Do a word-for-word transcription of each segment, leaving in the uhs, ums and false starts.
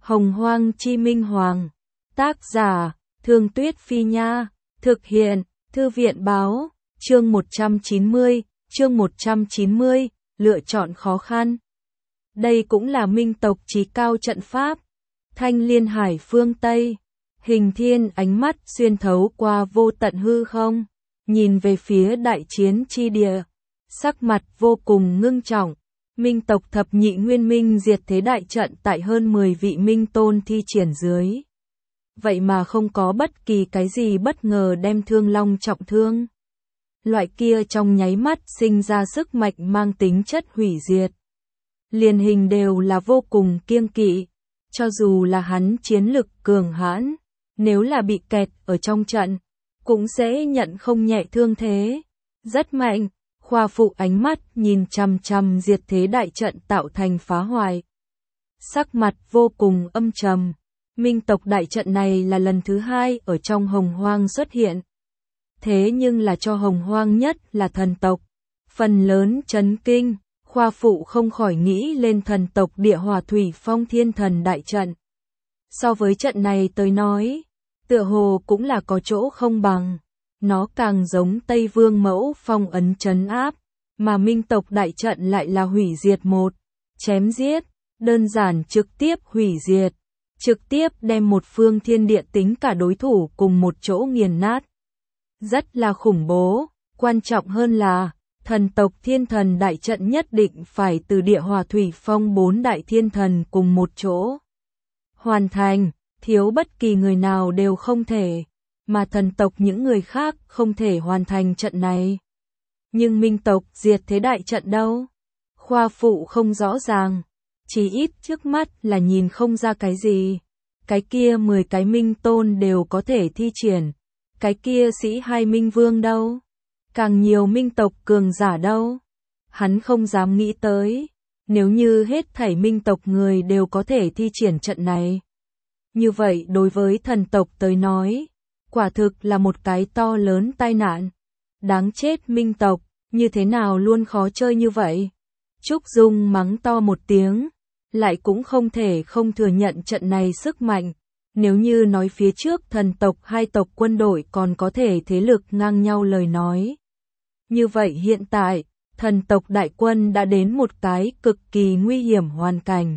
Hồng Hoang Chi Minh Hoàng. Tác giả, Thương Tuyết Phi Nha. Thực hiện, Thư viện Báo. Chương một trăm chín mươi, chương một trăm chín mươi, lựa chọn khó khăn. Đây cũng là minh tộc chí cao trận pháp. Thanh Liên Hải phương Tây. Hình Thiên ánh mắt xuyên thấu qua vô tận hư không, nhìn về phía đại chiến chi địa, sắc mặt vô cùng ngưng trọng. Minh tộc thập nhị nguyên minh diệt thế đại trận tại hơn mười vị minh tôn thi triển dưới. Vậy mà không có bất kỳ cái gì bất ngờ đem Thương Long trọng thương. Loại kia trong nháy mắt sinh ra sức mạnh mang tính chất hủy diệt. Liền Hình đều là vô cùng kiêng kỵ, cho dù là hắn chiến lực cường hãn, nếu là bị kẹt ở trong trận, cũng sẽ nhận không nhẹ thương thế. Rất mạnh, Khoa Phụ ánh mắt nhìn chằm chằm diệt thế đại trận tạo thành phá hoại. Sắc mặt vô cùng âm trầm. Minh tộc đại trận này là lần thứ hai ở trong Hồng Hoang xuất hiện. Thế nhưng là cho Hồng Hoang nhất là thần tộc. Phần lớn chấn kinh, Khoa Phụ không khỏi nghĩ lên thần tộc Địa Hỏa Thủy Phong Thiên Thần đại trận. So với trận này tới nói, tựa hồ cũng là có chỗ không bằng. Nó càng giống Tây Vương Mẫu phong ấn trấn áp, mà Minh tộc đại trận lại là hủy diệt một, chém giết, đơn giản trực tiếp hủy diệt, trực tiếp đem một phương thiên địa tính cả đối thủ cùng một chỗ nghiền nát. Rất là khủng bố, quan trọng hơn là, thần tộc thiên thần đại trận nhất định phải từ Địa Hỏa Thủy Phong bốn đại thiên thần cùng một chỗ hoàn thành, thiếu bất kỳ người nào đều không thể. Mà thần tộc những người khác không thể hoàn thành trận này. Nhưng minh tộc diệt thế đại trận đâu? Khoa Phụ không rõ ràng. Chỉ ít trước mắt là nhìn không ra cái gì. Cái kia mười cái minh tôn đều có thể thi triển. Cái kia sĩ hai minh vương đâu? Càng nhiều minh tộc cường giả đâu? Hắn không dám nghĩ tới. Nếu như hết thảy minh tộc người đều có thể thi triển trận này. Như vậy đối với thần tộc tới nói, quả thực là một cái to lớn tai nạn. Đáng chết minh tộc, như thế nào luôn khó chơi như vậy? Trúc Dung mắng to một tiếng, lại cũng không thể không thừa nhận trận này sức mạnh. Nếu như nói phía trước thần tộc hai tộc quân đội còn có thể thế lực ngang nhau lời nói. Như vậy hiện tại, thần tộc đại quân đã đến một cái cực kỳ nguy hiểm hoàn cảnh.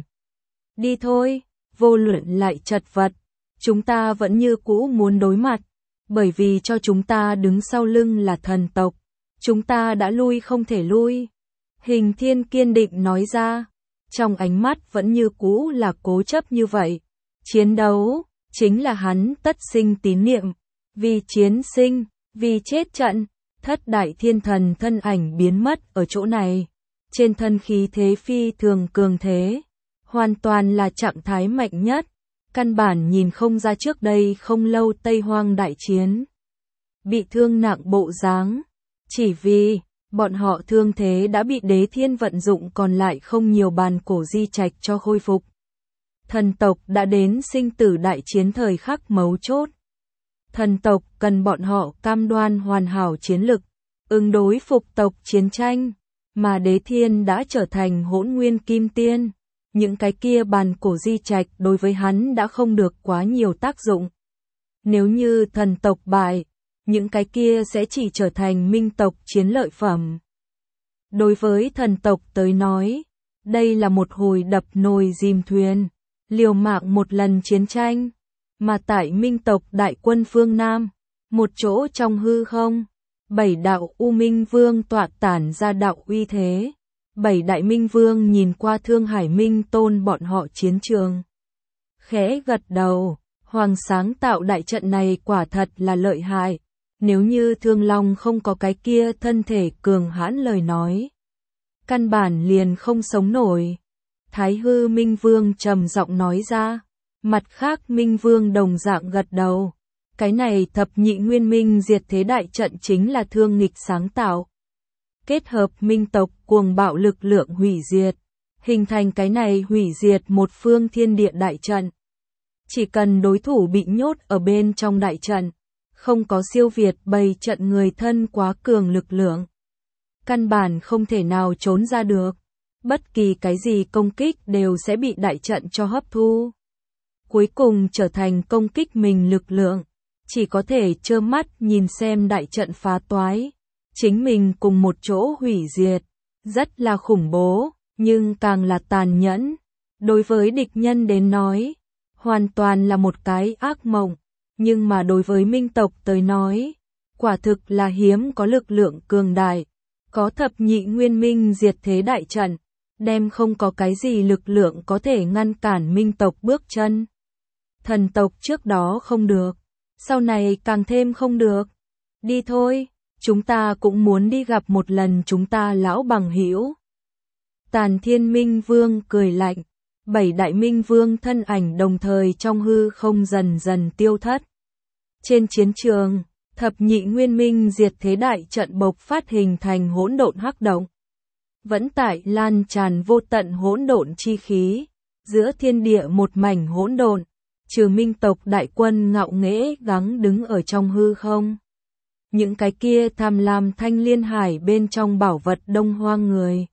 Đi thôi, vô luận lại chật vật, chúng ta vẫn như cũ muốn đối mặt. Bởi vì cho chúng ta đứng sau lưng là thần tộc, chúng ta đã lui không thể lui. Hình Thiên kiên định nói ra, trong ánh mắt vẫn như cũ là cố chấp như vậy. Chiến đấu, chính là hắn tất sinh tín niệm, vì chiến sinh, vì chết trận. Thất đại thiên thần thân ảnh biến mất ở chỗ này, trên thân khí thế phi thường cường thế, hoàn toàn là trạng thái mạnh nhất. Căn bản nhìn không ra trước đây không lâu Tây Hoang đại chiến. Bị thương nặng bộ dáng. Chỉ vì, bọn họ thương thế đã bị Đế Thiên vận dụng còn lại không nhiều bàn cổ di trạch cho khôi phục. Thần tộc đã đến sinh tử đại chiến thời khắc mấu chốt. Thần tộc cần bọn họ cam đoan hoàn hảo chiến lực, ứng đối phục tộc chiến tranh, mà Đế Thiên đã trở thành Hỗn Nguyên Kim Tiên. Những cái kia bàn cổ di trạch đối với hắn đã không được quá nhiều tác dụng. Nếu như thần tộc bại, những cái kia sẽ chỉ trở thành minh tộc chiến lợi phẩm. Đối với thần tộc tới nói, đây là một hồi đập nồi dìm thuyền, liều mạng một lần chiến tranh. Mà tại minh tộc đại quân phương Nam, một chỗ trong hư không, bảy đạo U Minh Vương tọa tản ra đạo uy thế. Bảy đại minh vương nhìn qua Thương Hải Minh Tôn bọn họ chiến trường. Khẽ gật đầu, Hoàng sáng tạo đại trận này quả thật là lợi hại. Nếu như Thương Long không có cái kia thân thể cường hãn lời nói, căn bản liền không sống nổi. Thái Hư Minh Vương trầm giọng nói ra, mặt khác Minh Vương đồng dạng gật đầu. Cái này thập nhị nguyên minh diệt thế đại trận chính là Thương Nghịch sáng tạo. Kết hợp minh tộc cuồng bạo lực lượng hủy diệt, hình thành cái này hủy diệt một phương thiên địa đại trận. Chỉ cần đối thủ bị nhốt ở bên trong đại trận, không có siêu việt bày trận người thân quá cường lực lượng, căn bản không thể nào trốn ra được. Bất kỳ cái gì công kích đều sẽ bị đại trận cho hấp thu. cuối cùng trở thành công kích mình lực lượng, chỉ có thể trơ mắt nhìn xem đại trận phá toái, chính mình cùng một chỗ hủy diệt, rất là khủng bố, nhưng càng là tàn nhẫn. Đối với địch nhân đến nói, hoàn toàn là một cái ác mộng, nhưng mà đối với Minh tộc tới nói, quả thực là hiếm có lực lượng cường đại, có thập nhị nguyên minh diệt thế đại trận, đem không có cái gì lực lượng có thể ngăn cản Minh tộc bước chân. Thần tộc trước đó không được, sau này càng thêm không được. Đi thôi, chúng ta cũng muốn đi gặp một lần chúng ta lão bằng hữu. Tàn Thiên Minh Vương cười lạnh, bảy đại Minh Vương thân ảnh đồng thời trong hư không dần dần tiêu thất. Trên chiến trường, thập nhị nguyên minh diệt thế đại trận bộc phát hình thành hỗn độn hắc động. Vẫn tại lan tràn vô tận hỗn độn chi khí, giữa thiên địa một mảnh hỗn độn, trừ Minh tộc đại quân ngạo nghễ gắng đứng ở trong hư không. Những cái kia tham lam thanh liên hải bên trong bảo vật đông hoang người,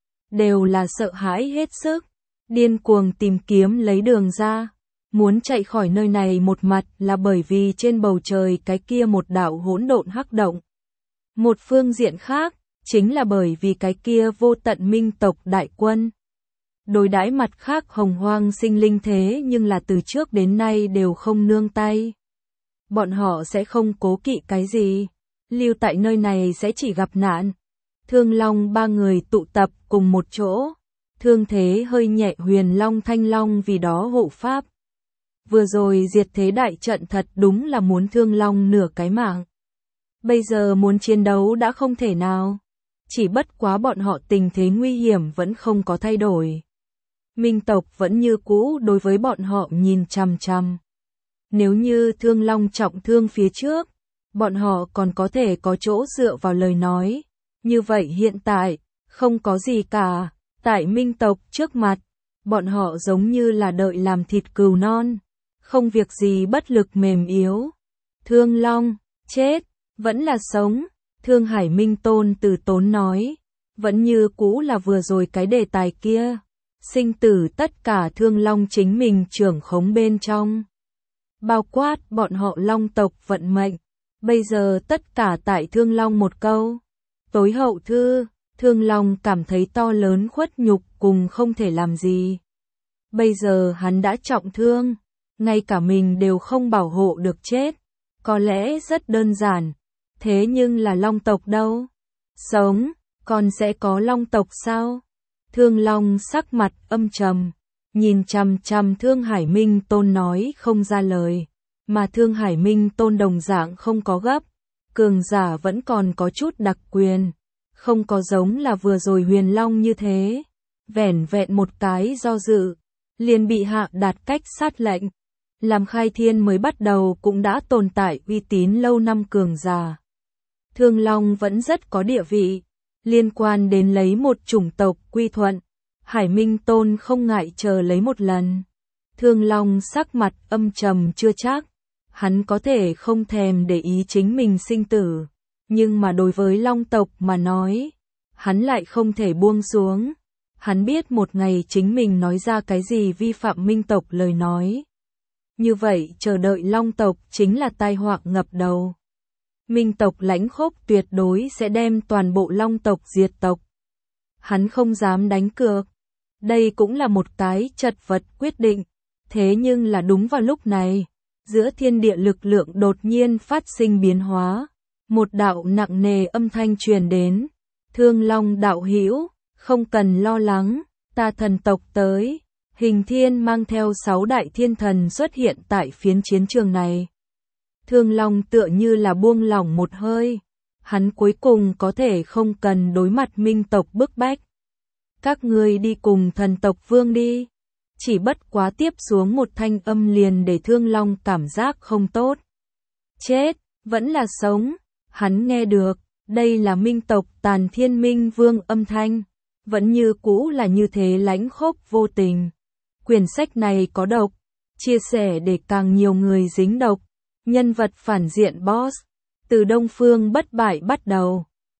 đều là sợ hãi hết sức, điên cuồng tìm kiếm lấy đường ra, muốn chạy khỏi nơi này. Một mặt là bởi vì trên bầu trời cái kia một đạo hỗn độn hắc động. Một phương diện khác, chính là bởi vì cái kia vô tận Minh tộc đại quân. Đối đãi mặt khác hồng hoang sinh linh thế nhưng là từ trước đến nay đều không nương tay. Bọn họ sẽ không cố kỵ cái gì, lưu tại nơi này sẽ chỉ gặp nạn. Thương Long ba người tụ tập cùng một chỗ, thương thế hơi nhẹ Huyền Long Thanh Long vì đó hộ pháp. Vừa rồi diệt thế đại trận thật đúng là muốn Thương Long nửa cái mạng. Bây giờ muốn chiến đấu đã không thể nào, chỉ bất quá bọn họ tình thế nguy hiểm vẫn không có thay đổi. Minh tộc vẫn như cũ đối với bọn họ nhìn chằm chằm. Nếu như Thương Long trọng thương phía trước, bọn họ còn có thể có chỗ dựa vào lời nói. Như vậy hiện tại, không có gì cả, tại Minh tộc trước mặt, bọn họ giống như là đợi làm thịt cừu non, không việc gì bất lực mềm yếu. Thương Long, chết, vẫn là sống, Thương Hải Minh Tôn từ tốn nói, vẫn như cũ là vừa rồi cái đề tài kia, sinh tử tất cả Thương Long chính mình trưởng khống bên trong. Bao quát bọn họ Long tộc vận mệnh, bây giờ tất cả tại Thương Long một câu. Tối hậu thư, Thương Long cảm thấy to lớn khuất nhục cùng không thể làm gì. Bây giờ hắn đã trọng thương, ngay cả mình đều không bảo hộ được chết. Có lẽ rất đơn giản, thế nhưng là Long tộc đâu? Sống, còn sẽ có Long tộc sao? Thương Long sắc mặt âm trầm, nhìn chằm chằm Thương Hải Minh Tôn nói không ra lời, mà Thương Hải Minh Tôn đồng dạng không có gấp. Cường giả vẫn còn có chút đặc quyền, không có giống là vừa rồi Huyền Long như thế, vẻn vẹn một cái do dự, liền bị hạ đạt cách sát lệnh. Làm khai thiên mới bắt đầu cũng đã tồn tại uy tín lâu năm cường giả. Thương Long vẫn rất có địa vị, liên quan đến lấy một chủng tộc quy thuận, Hải Minh Tôn không ngại chờ lấy một lần. Thương Long sắc mặt âm trầm chưa chắc. Hắn có thể không thèm để ý chính mình sinh tử, nhưng mà đối với Long tộc mà nói, hắn lại không thể buông xuống. Hắn biết một ngày chính mình nói ra cái gì vi phạm Minh tộc lời nói. Như vậy chờ đợi Long tộc chính là tai họa ngập đầu. Minh tộc lãnh khốc tuyệt đối sẽ đem toàn bộ Long tộc diệt tộc. Hắn không dám đánh cược. Đây cũng là một cái chật vật quyết định. Thế nhưng là đúng vào lúc này, giữa thiên địa lực lượng đột nhiên phát sinh biến hóa, một đạo nặng nề âm thanh truyền đến, Thương Long đạo hữu, không cần lo lắng, ta thần tộc tới. Hình Thiên mang theo sáu đại thiên thần xuất hiện tại phiến chiến trường này. Thương Long tựa như là buông lỏng một hơi, hắn cuối cùng có thể không cần đối mặt Minh tộc bức bách. Các ngươi đi cùng thần tộc vương đi. Chỉ bất quá tiếp xuống một thanh âm liền để Thương Long cảm giác không tốt. Chết, vẫn là sống, hắn nghe được, đây là Minh tộc Tàn Thiên Minh Vương âm thanh, vẫn như cũ là như thế lãnh khốc vô tình. Quyển sách này có độc, chia sẻ để càng nhiều người dính độc. Nhân vật phản diện boss, từ Đông Phương bất bại bắt đầu.